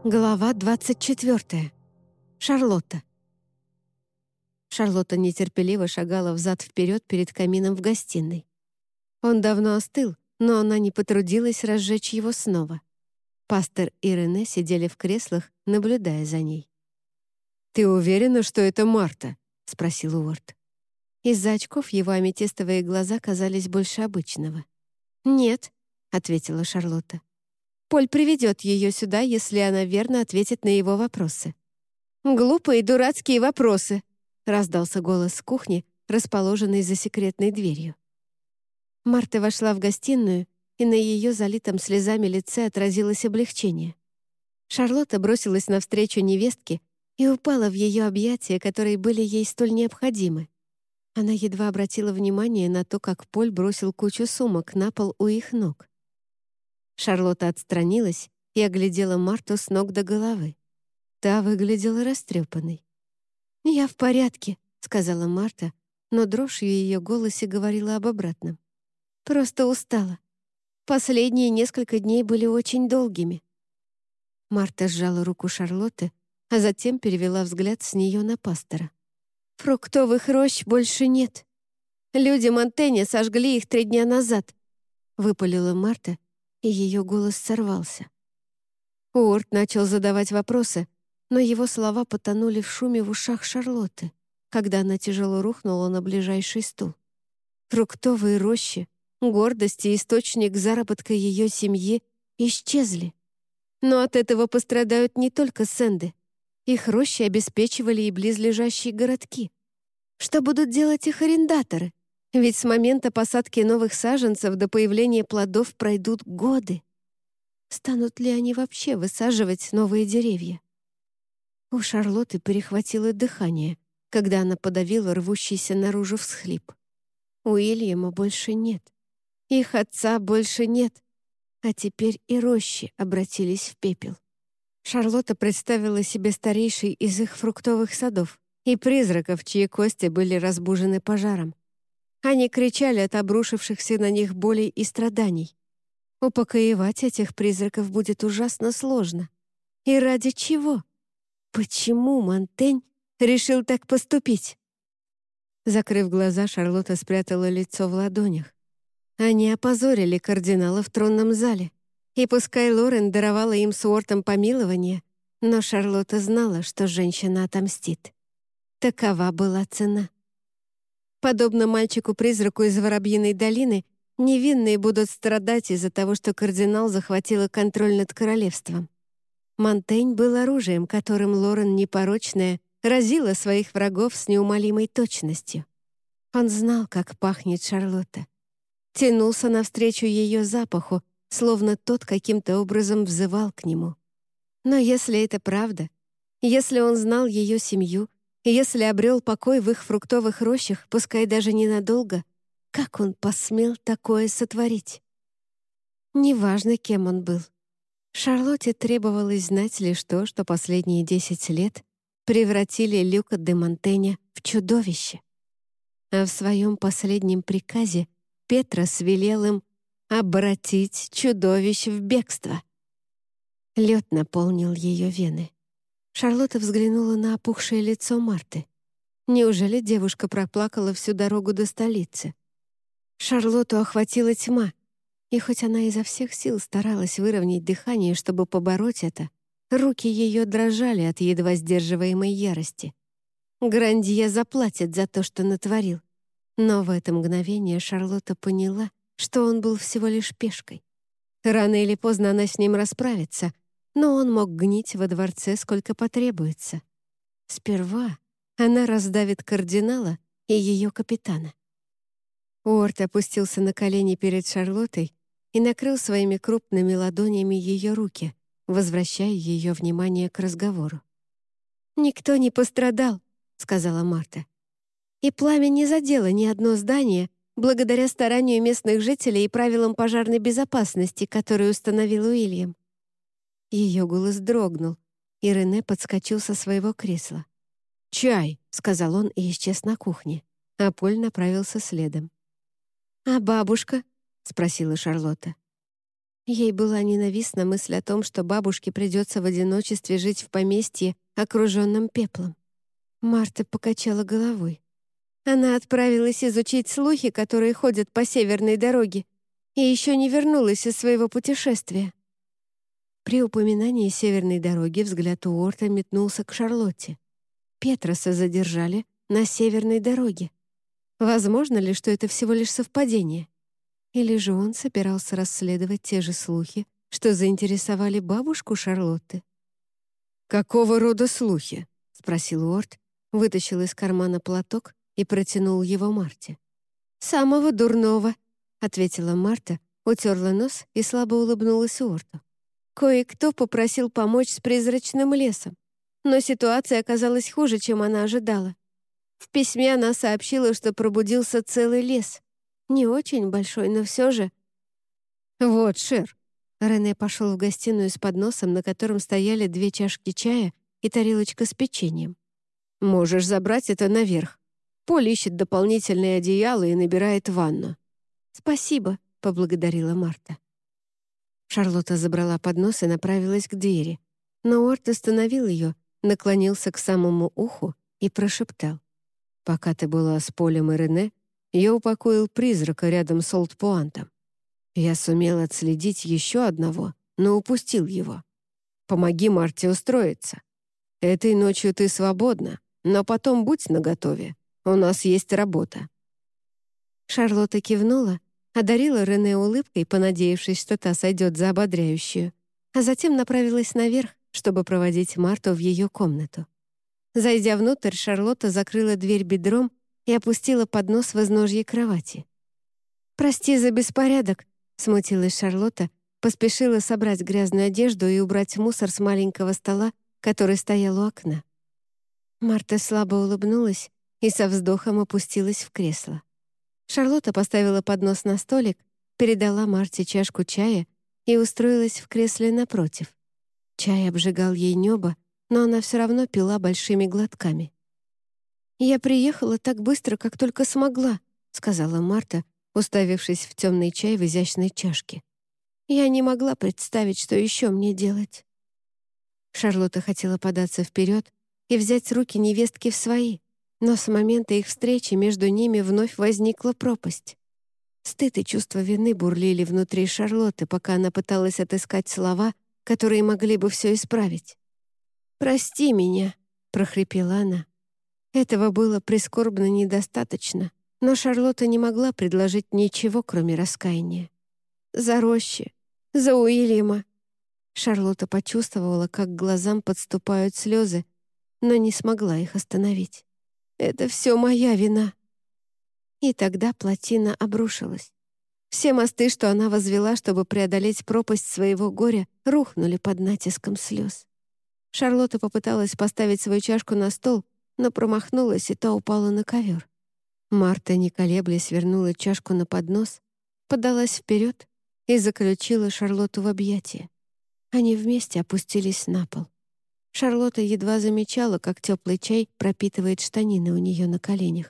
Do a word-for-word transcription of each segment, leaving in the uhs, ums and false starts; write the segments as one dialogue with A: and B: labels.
A: Глава двадцать четвёртая. Шарлотта. Шарлотта нетерпеливо шагала взад-вперед перед камином в гостиной. Он давно остыл, но она не потрудилась разжечь его снова. Пастор и Рене сидели в креслах, наблюдая за ней. «Ты уверена, что это Марта?» — спросил Уорд. Из-за очков его аметистовые глаза казались больше обычного. «Нет», — ответила Шарлотта. «Поль приведет ее сюда, если она верно ответит на его вопросы». «Глупые дурацкие вопросы», — раздался голос с кухни, расположенной за секретной дверью. Марта вошла в гостиную, и на ее залитом слезами лице отразилось облегчение. Шарлотта бросилась навстречу невестке и упала в ее объятия, которые были ей столь необходимы. Она едва обратила внимание на то, как Поль бросил кучу сумок на пол у их ног. Шарлотта отстранилась и оглядела Марту с ног до головы. Та выглядела растрепанной. «Я в порядке», — сказала Марта, но дрожь в ее голосе говорила об обратном. «Просто устала. Последние несколько дней были очень долгими». Марта сжала руку Шарлотты, а затем перевела взгляд с нее на пастора. «Фруктовых рощ больше нет. Люди Монтэня сожгли их три дня назад», — выпалила Марта, и ее голос сорвался. Уорд начал задавать вопросы, но его слова потонули в шуме в ушах Шарлотты, когда она тяжело рухнула на ближайший стул. Фруктовые рощи, гордость и источник заработка ее семьи исчезли. Но от этого пострадают не только Сэнды. Их рощи обеспечивали и близлежащие городки. Что будут делать их арендаторы? Ведь с момента посадки новых саженцев до появления плодов пройдут годы. Станут ли они вообще высаживать новые деревья? У Шарлотты перехватило дыхание, когда она подавила рвущийся наружу всхлип. Уильяма больше нет. Их отца больше нет. А теперь и рощи обратились в пепел. Шарлотта представила себе старейший из их фруктовых садов и призраков, чьи кости были разбужены пожаром. Они кричали от обрушившихся на них болей и страданий. Упокоевать этих призраков будет ужасно сложно. И ради чего? Почему Монтень решил так поступить? Закрыв глаза, Шарлотта спрятала лицо в ладонях. Они опозорили кардинала в тронном зале. И пускай Лорен даровала им с Уортом помилование, но Шарлотта знала, что женщина отомстит. Такова была цена. Подобно мальчику-призраку из Воробьиной долины, невинные будут страдать из-за того, что кардинал захватила контроль над королевством. Монтень был оружием, которым Лорен непорочная разила своих врагов с неумолимой точностью. Он знал, как пахнет Шарлотта. Тянулся навстречу ее запаху, словно тот каким-то образом взывал к нему. Но если это правда, если он знал ее семью, если обрел покой в их фруктовых рощах, пускай даже ненадолго, как он посмел такое сотворить? Неважно, кем он был. Шарлотте требовалось знать лишь то, что последние десять лет превратили Люка де Монтэня в чудовище. А в своем последнем приказе Петрос велел им обратить чудовище в бегство. Лед наполнил ее вены. Шарлотта взглянула на опухшее лицо Марты. Неужели девушка проплакала всю дорогу до столицы? Шарлотту охватила тьма, и хоть она изо всех сил старалась выровнять дыхание, чтобы побороть это, руки ее дрожали от едва сдерживаемой ярости. Грандье заплатит за то, что натворил. Но в это мгновение Шарлотта поняла, что он был всего лишь пешкой. Рано или поздно она с ним расправится, но он мог гнить во дворце сколько потребуется. Сперва она раздавит кардинала и ее капитана. Уорд опустился на колени перед Шарлоттой и накрыл своими крупными ладонями ее руки, возвращая ее внимание к разговору. «Никто не пострадал», — сказала Марта. «И пламя не задело ни одно здание благодаря старанию местных жителей и правилам пожарной безопасности, которые установил Уильям». Ее голос дрогнул, и Рене подскочил со своего кресла. «Чай», — сказал он и исчез на кухне, а Поль направился следом. «А бабушка?» — спросила Шарлотта. Ей была ненавистна мысль о том, что бабушке придется в одиночестве жить в поместье, окруженном пеплом. Марта покачала головой. Она отправилась изучить слухи, которые ходят по северной дороге, и еще не вернулась из своего путешествия. При упоминании северной дороги взгляд Уорта метнулся к Шарлотте. Петроса задержали на северной дороге. Возможно ли, что это всего лишь совпадение? Или же он собирался расследовать те же слухи, что заинтересовали бабушку Шарлотты? «Какого рода слухи?» — спросил Уорт, вытащил из кармана платок и протянул его Марте. «Самого дурного», — ответила Марта, утерла нос и слабо улыбнулась Уорту. «Кое-кто попросил помочь с призрачным лесом, но ситуация оказалась хуже, чем она ожидала. В письме она сообщила, что пробудился целый лес. Не очень большой, но все же...» «Вот, Шер». Рене пошел в гостиную с подносом, на котором стояли две чашки чая и тарелочка с печеньем. «Можешь забрать это наверх. Поль ищет дополнительные одеяла и набирает ванну». «Спасибо», — поблагодарила Марта. Шарлотта забрала поднос и направилась к двери, но Уорт остановил ее, наклонился к самому уху и прошептал. «Пока ты была с Полем и Рене, я упокоил призрака рядом с Олд-Пуантом. Я сумел отследить еще одного, но упустил его. Помоги Марте устроиться. Этой ночью ты свободна, но потом будь наготове. У нас есть работа». Шарлотта кивнула, одарила Рене улыбкой, понадеявшись, что та сойдет за ободряющую, а затем направилась наверх, чтобы проводить Марту в ее комнату. Зайдя внутрь, Шарлотта закрыла дверь бедром и опустила поднос в изножье кровати. «Прости за беспорядок», — смутилась Шарлотта, поспешила собрать грязную одежду и убрать мусор с маленького стола, который стоял у окна. Марта слабо улыбнулась и со вздохом опустилась в кресло. Шарлотта поставила поднос на столик, передала Марте чашку чая и устроилась в кресле напротив. Чай обжигал ей небо, но она все равно пила большими глотками. «Я приехала так быстро, как только смогла», — сказала Марта, уставившись в темный чай в изящной чашке. «Я не могла представить, что еще мне делать». Шарлотта хотела податься вперед и взять руки невестки в свои, но с момента их встречи между ними вновь возникла пропасть. Стыд и чувство вины бурлили внутри Шарлотты, пока она пыталась отыскать слова, которые могли бы все исправить. «Прости меня», — прохрипела она. Этого было прискорбно недостаточно, но Шарлотта не могла предложить ничего, кроме раскаяния. «За Рощи, за Уильяма». Шарлотта почувствовала, как к глазам подступают слезы, но не смогла их остановить. «Это все моя вина». И тогда плотина обрушилась. Все мосты, что она возвела, чтобы преодолеть пропасть своего горя, рухнули под натиском слез. Шарлотта попыталась поставить свою чашку на стол, но промахнулась, и та упала на ковер. Марта, не колеблясь, вернула чашку на поднос, подалась вперед и заключила Шарлотту в объятия. Они вместе опустились на пол. Шарлотта едва замечала, как теплый чай пропитывает штанины у нее на коленях.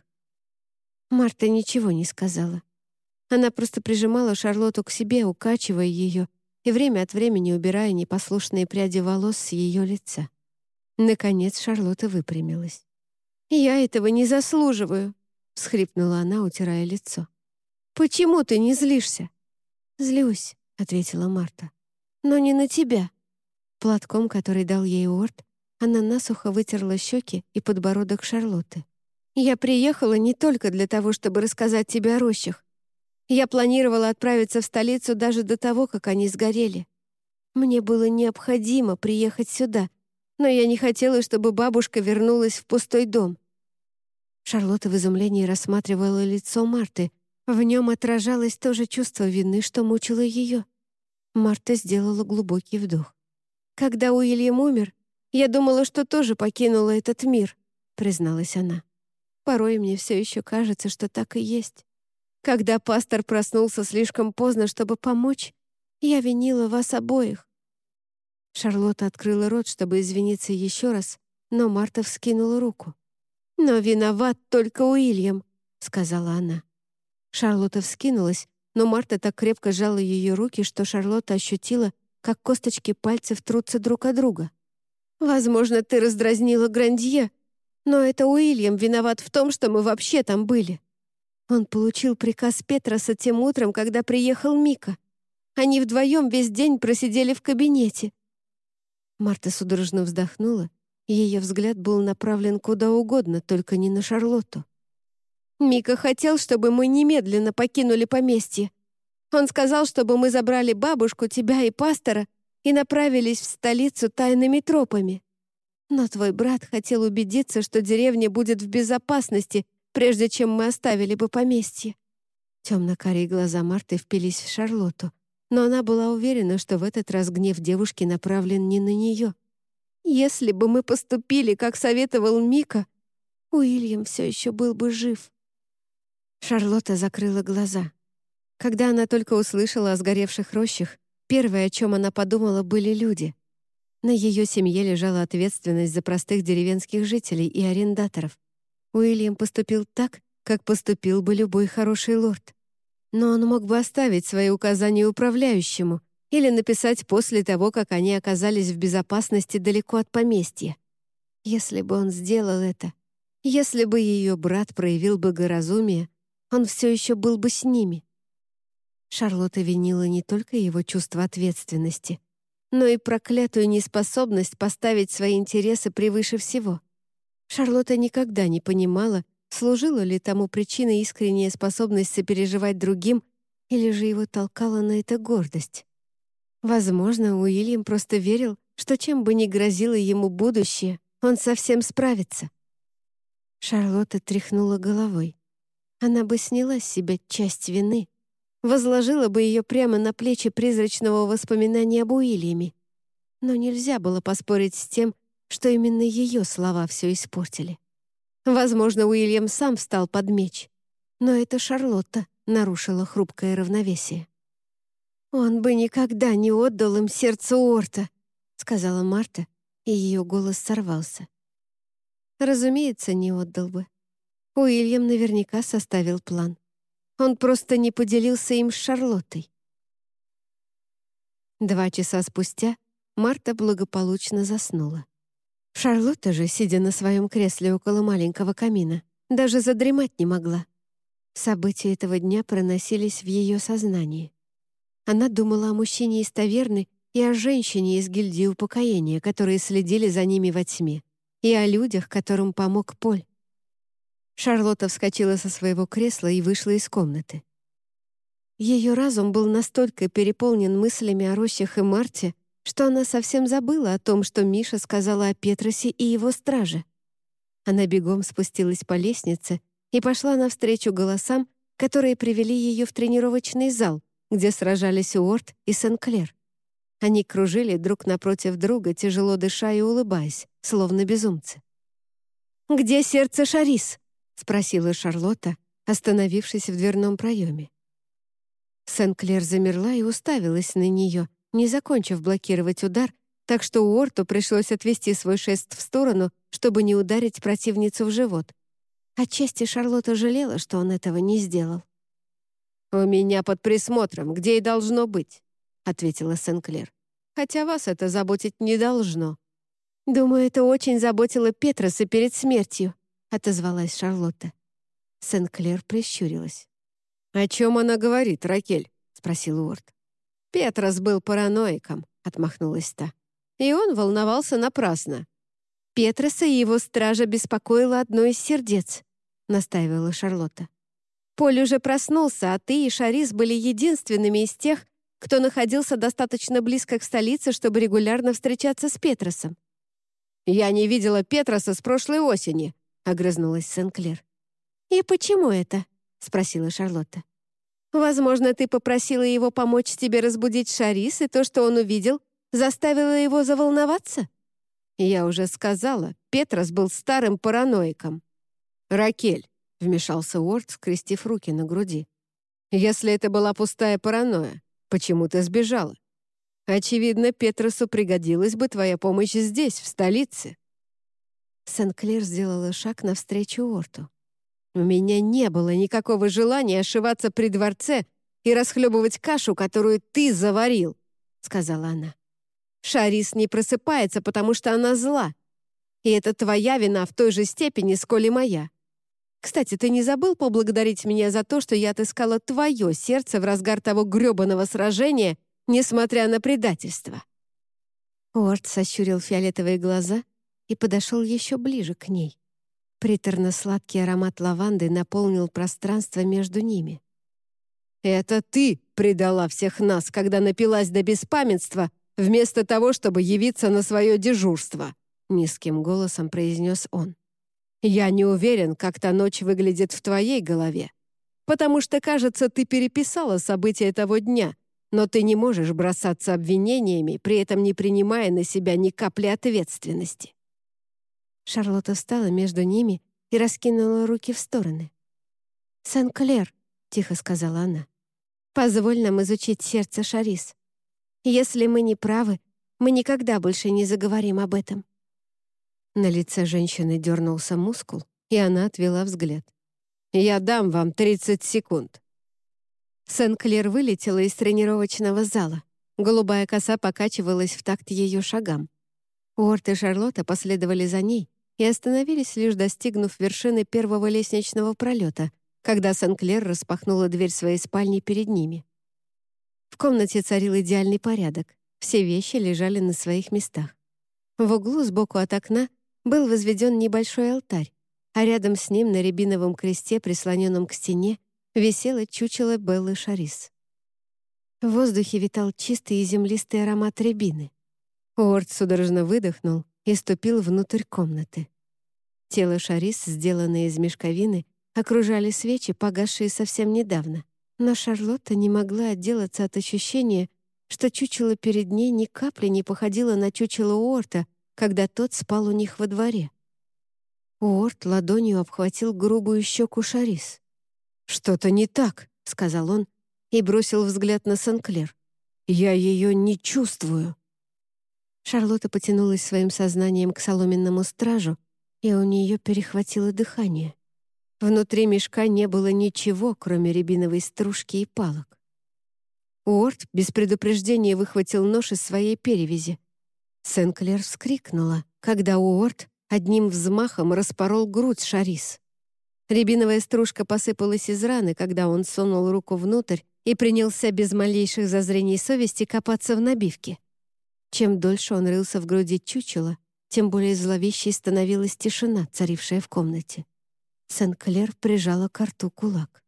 A: Марта ничего не сказала. Она просто прижимала Шарлотту к себе, укачивая ее и время от времени убирая непослушные пряди волос с ее лица. Наконец Шарлотта выпрямилась. «Я этого не заслуживаю», — всхлипнула она, утирая лицо. «Почему ты не злишься?» «Злюсь», — ответила Марта. «Но не на тебя». Платком, который дал ей Уорт, она насухо вытерла щеки и подбородок Шарлотты. «Я приехала не только для того, чтобы рассказать тебе о рощах. Я планировала отправиться в столицу даже до того, как они сгорели. Мне было необходимо приехать сюда, но я не хотела, чтобы бабушка вернулась в пустой дом». Шарлотта в изумлении рассматривала лицо Марты. В нем отражалось то же чувство вины, что мучило ее. Марта сделала глубокий вдох. «Когда Уильям умер, я думала, что тоже покинула этот мир», — призналась она. «Порой мне все еще кажется, что так и есть. Когда пастор проснулся слишком поздно, чтобы помочь, я винила вас обоих». Шарлотта открыла рот, чтобы извиниться еще раз, но Марта вскинула руку. «Но виноват только Уильям», — сказала она. Шарлотта вскинулась, но Марта так крепко сжала ее руки, что Шарлотта ощутила, как косточки пальцев трутся друг о друга. «Возможно, ты раздразнила Грандье, но это Уильям виноват в том, что мы вообще там были. Он получил приказ Петроса тем утром, когда приехал Мика. Они вдвоем весь день просидели в кабинете». Марта судорожно вздохнула, и ее взгляд был направлен куда угодно, только не на Шарлотту. «Мика хотел, чтобы мы немедленно покинули поместье. Он сказал, чтобы мы забрали бабушку, тебя и пастора и направились в столицу тайными тропами. Но твой брат хотел убедиться, что деревня будет в безопасности, прежде чем мы оставили бы поместье». Темно-карие глаза Марты впились в Шарлотту, но она была уверена, что в этот раз гнев девушки направлен не на нее. «Если бы мы поступили, как советовал Мика, Уильям все еще был бы жив». Шарлотта закрыла глаза. Когда она только услышала о сгоревших рощах, первое, о чем она подумала, были люди. На ее семье лежала ответственность за простых деревенских жителей и арендаторов. Уильям поступил так, как поступил бы любой хороший лорд. Но он мог бы оставить свои указания управляющему или написать после того, как они оказались в безопасности далеко от поместья. Если бы он сделал это, если бы ее брат проявил благоразумие, он все еще был бы с ними. Шарлотта винила не только его чувство ответственности, но и проклятую неспособность поставить свои интересы превыше всего. Шарлотта никогда не понимала, служила ли тому причиной искренняя способность сопереживать другим, или же его толкала на это гордость. Возможно, Уильям просто верил, что чем бы ни грозило ему будущее, он совсем справится. Шарлотта тряхнула головой. Она бы сняла с себя часть вины, возложила бы ее прямо на плечи призрачного воспоминания об Уильяме. Но нельзя было поспорить с тем, что именно ее слова все испортили. Возможно, Уильям сам встал под меч, но это Шарлотта нарушила хрупкое равновесие. «Он бы никогда не отдал им сердце Уорта», — сказала Марта, и ее голос сорвался. Разумеется, не отдал бы. Уильям наверняка составил план. Он просто не поделился им с Шарлоттой. Два часа спустя Марта благополучно заснула. Шарлотта же, сидя на своем кресле около маленького камина, даже задремать не могла. События этого дня проносились в ее сознании. Она думала о мужчине из таверны и о женщине из гильдии упокоения, которые следили за ними во тьме, и о людях, которым помог Поль. Шарлотта вскочила со своего кресла и вышла из комнаты. Ее разум был настолько переполнен мыслями о рощах и Марте, что она совсем забыла о том, что Миша сказала о Петросе и его страже. Она бегом спустилась по лестнице и пошла навстречу голосам, которые привели ее в тренировочный зал, где сражались Уорт и Сен-Клер. Они кружили друг напротив друга, тяжело дыша и улыбаясь, словно безумцы. «Где сердце Шарис?» — спросила Шарлотта, остановившись в дверном проеме. Сен-Клер замерла и уставилась на нее, не закончив блокировать удар, так что Уорту пришлось отвести свой шест в сторону, чтобы не ударить противницу в живот. Отчасти Шарлотта жалела, что он этого не сделал. «У меня под присмотром, где и должно быть», — ответила Сен-Клер. «Хотя вас это заботить не должно». «Думаю, это очень заботило Петроса перед смертью», — отозвалась Шарлотта. Сен-Клер прищурилась. «О чем она говорит, Ракель?» — спросил Уорт. «Петрос был параноиком», — отмахнулась та. «И он волновался напрасно». «Петроса и его стража беспокоило одно из сердец», — настаивала Шарлотта. «Поль уже проснулся, а ты и Шарис были единственными из тех, кто находился достаточно близко к столице, чтобы регулярно встречаться с Петросом». «Я не видела Петроса с прошлой осени», — огрызнулась Сен-Клер. «И почему это?» — спросила Шарлотта. «Возможно, ты попросила его помочь тебе разбудить Шарис, и то, что он увидел, заставило его заволноваться?» «Я уже сказала, Петрос был старым параноиком». «Ракель», — вмешался Уорт, скрестив руки на груди. «Если это была пустая паранойя, почему ты сбежала? Очевидно, Петросу пригодилась бы твоя помощь здесь, в столице». Сен-Клер сделала шаг навстречу Уорту. «У меня не было никакого желания ошиваться при дворце и расхлебывать кашу, которую ты заварил», — сказала она. «Шарис не просыпается, потому что она зла. И это твоя вина в той же степени, сколь и моя. Кстати, ты не забыл поблагодарить меня за то, что я отыскала твое сердце в разгар того грёбаного сражения, несмотря на предательство?» Уорд сощурил фиолетовые глаза и подошел еще ближе к ней. Приторно-сладкий аромат лаванды наполнил пространство между ними. «Это ты предала всех нас, когда напилась до беспамятства, вместо того, чтобы явиться на свое дежурство», — низким голосом произнес он. «Я не уверен, как та ночь выглядит в твоей голове, потому что, кажется, ты переписала события того дня, но ты не можешь бросаться обвинениями, при этом не принимая на себя ни капли ответственности». Шарлотта встала между ними и раскинула руки в стороны. «Сен-Клер», — тихо сказала она, — «позволь нам изучить сердце Шарис. Если мы не правы, мы никогда больше не заговорим об этом». На лице женщины дернулся мускул, и она отвела взгляд. «Я дам вам тридцать секунд». Сен-Клер вылетела из тренировочного зала. Голубая коса покачивалась в такт ее шагам. Уорд и Шарлотта последовали за ней и остановились, лишь достигнув вершины первого лестничного пролета, когда Сен-Клер распахнула дверь своей спальни перед ними. В комнате царил идеальный порядок. Все вещи лежали на своих местах. В углу сбоку от окна был возведен небольшой алтарь, а рядом с ним на рябиновом кресте, прислоненном к стене, висело чучело Беллы Шарис. В воздухе витал чистый и землистый аромат рябины. Уорд судорожно выдохнул и ступил внутрь комнаты. Тело Шарис, сделанное из мешковины, окружали свечи, погасшие совсем недавно, но Шарлотта не могла отделаться от ощущения, что чучело перед ней ни капли не походило на чучело Уорта, когда тот спал у них во дворе. Уорд ладонью обхватил грубую щеку Шарис. «Что-то не так», — сказал он и бросил взгляд на Сен-Клер. «Я ее не чувствую». Шарлотта потянулась своим сознанием к соломенному стражу, и у нее перехватило дыхание. Внутри мешка не было ничего, кроме рябиновой стружки и палок. Уорд без предупреждения выхватил нож из своей перевязи. Сен-Клер вскрикнула, когда Уорд одним взмахом распорол грудь Шарис. Рябиновая стружка посыпалась из раны, когда он сунул руку внутрь и принялся без малейших зазрений совести копаться в набивке. Чем дольше он рылся в груди чучела, тем более зловещей становилась тишина, царившая в комнате. Сен-Клер прижала к рту кулак.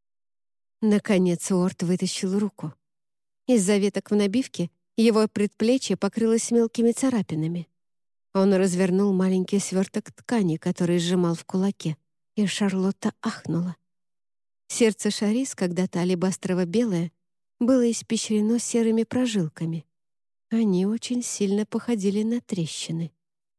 A: Наконец Уорд вытащил руку. Из-за веток в набивке его предплечье покрылось мелкими царапинами. Он развернул маленький сверток ткани, который сжимал в кулаке, и Шарлотта ахнула. Сердце Шарис, когда-то алебастрово-белое, было испещрено серыми прожилками. Они очень сильно походили на трещины.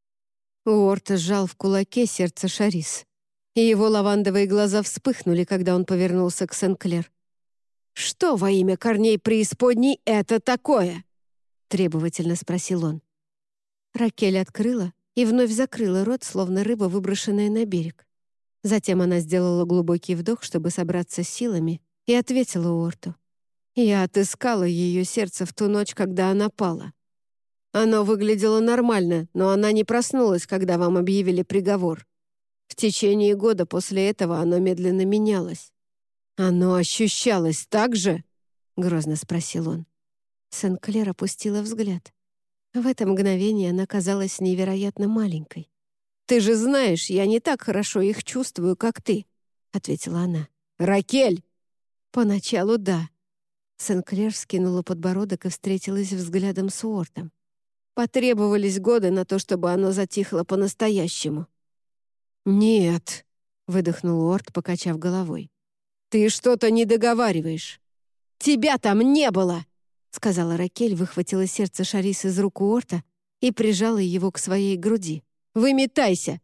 A: Уорд сжал в кулаке сердце Шарис, и его лавандовые глаза вспыхнули, когда он повернулся к Сен-Клер. «Что во имя корней преисподней это такое?» — требовательно спросил он. Ракель открыла и вновь закрыла рот, словно рыба, выброшенная на берег. Затем она сделала глубокий вдох, чтобы собраться с силами, и ответила Уорту. «Я отыскала ее сердце в ту ночь, когда она пала. Оно выглядело нормально, но она не проснулась, когда вам объявили приговор. В течение года после этого оно медленно менялось». «Оно ощущалось так же?» — грозно спросил он. Сен-Клер опустила взгляд. В это мгновение она казалась невероятно маленькой. «Ты же знаешь, я не так хорошо их чувствую, как ты», — ответила она. «Ракель!» «Поначалу да». Сен-Клер скинула подбородок и встретилась взглядом с Уортом. «Потребовались годы на то, чтобы оно затихло по-настоящему». «Нет», — выдохнул Уорт, покачав головой. «Ты что-то не договариваешь. Тебя там не было!» — сказала Ракель, выхватила сердце Шарис из рук Уорта и прижала его к своей груди. «Выметайся!»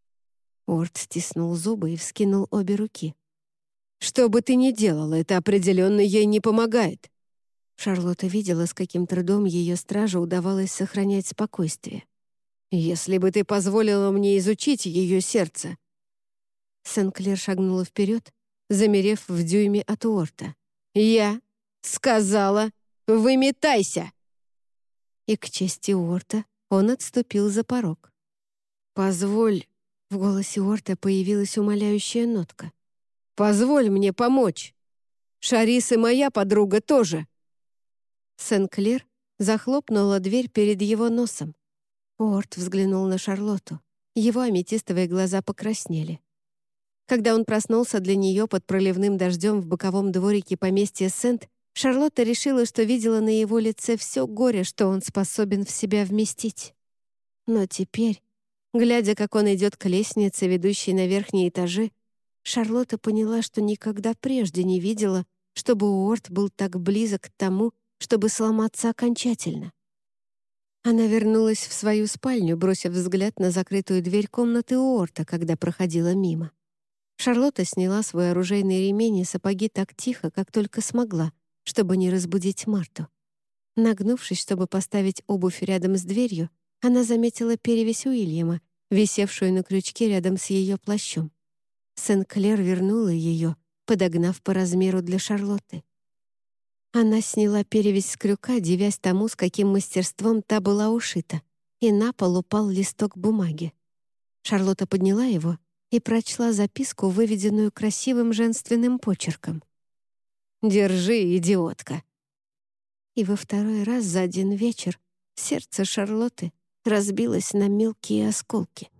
A: Уорт стиснул зубы и вскинул обе руки. «Что бы ты ни делала, это определенно ей не помогает». Шарлотта видела, с каким трудом ее стражу удавалось сохранять спокойствие. «Если бы ты позволила мне изучить ее сердце...» Сен-Клер шагнула вперед, замерев в дюйме от Уорта. «Я «Сказала, выметайся!» И к чести Уорта он отступил за порог. «Позволь...» — в голосе Уорта появилась умоляющая нотка. «Позволь мне помочь. Шарис и моя подруга тоже». Сен-Клер захлопнула дверь перед его носом. Уорт взглянул на Шарлотту. Его аметистовые глаза покраснели. Когда он проснулся для нее под проливным дождем в боковом дворике поместья Сент, Шарлотта решила, что видела на его лице все горе, что он способен в себя вместить. Но теперь, глядя, как он идет к лестнице, ведущей на верхние этажи, Шарлотта поняла, что никогда прежде не видела, чтобы Уорт был так близок к тому, чтобы сломаться окончательно. Она вернулась в свою спальню, бросив взгляд на закрытую дверь комнаты Уорта, когда проходила мимо. Шарлотта сняла свой оружейный ремень и сапоги так тихо, как только смогла, чтобы не разбудить Марту. Нагнувшись, чтобы поставить обувь рядом с дверью, она заметила перевязь Уильяма, висевшую на крючке рядом с ее плащом. Сен-Клер вернула ее, подогнав по размеру для Шарлотты. Она сняла перевязь с крюка, дивясь тому, с каким мастерством та была ушита, и на пол упал листок бумаги. Шарлотта подняла его и прочла записку, выведенную красивым женственным почерком. «Держи, идиотка!» И во второй раз за один вечер сердце Шарлотты разбилось на мелкие осколки.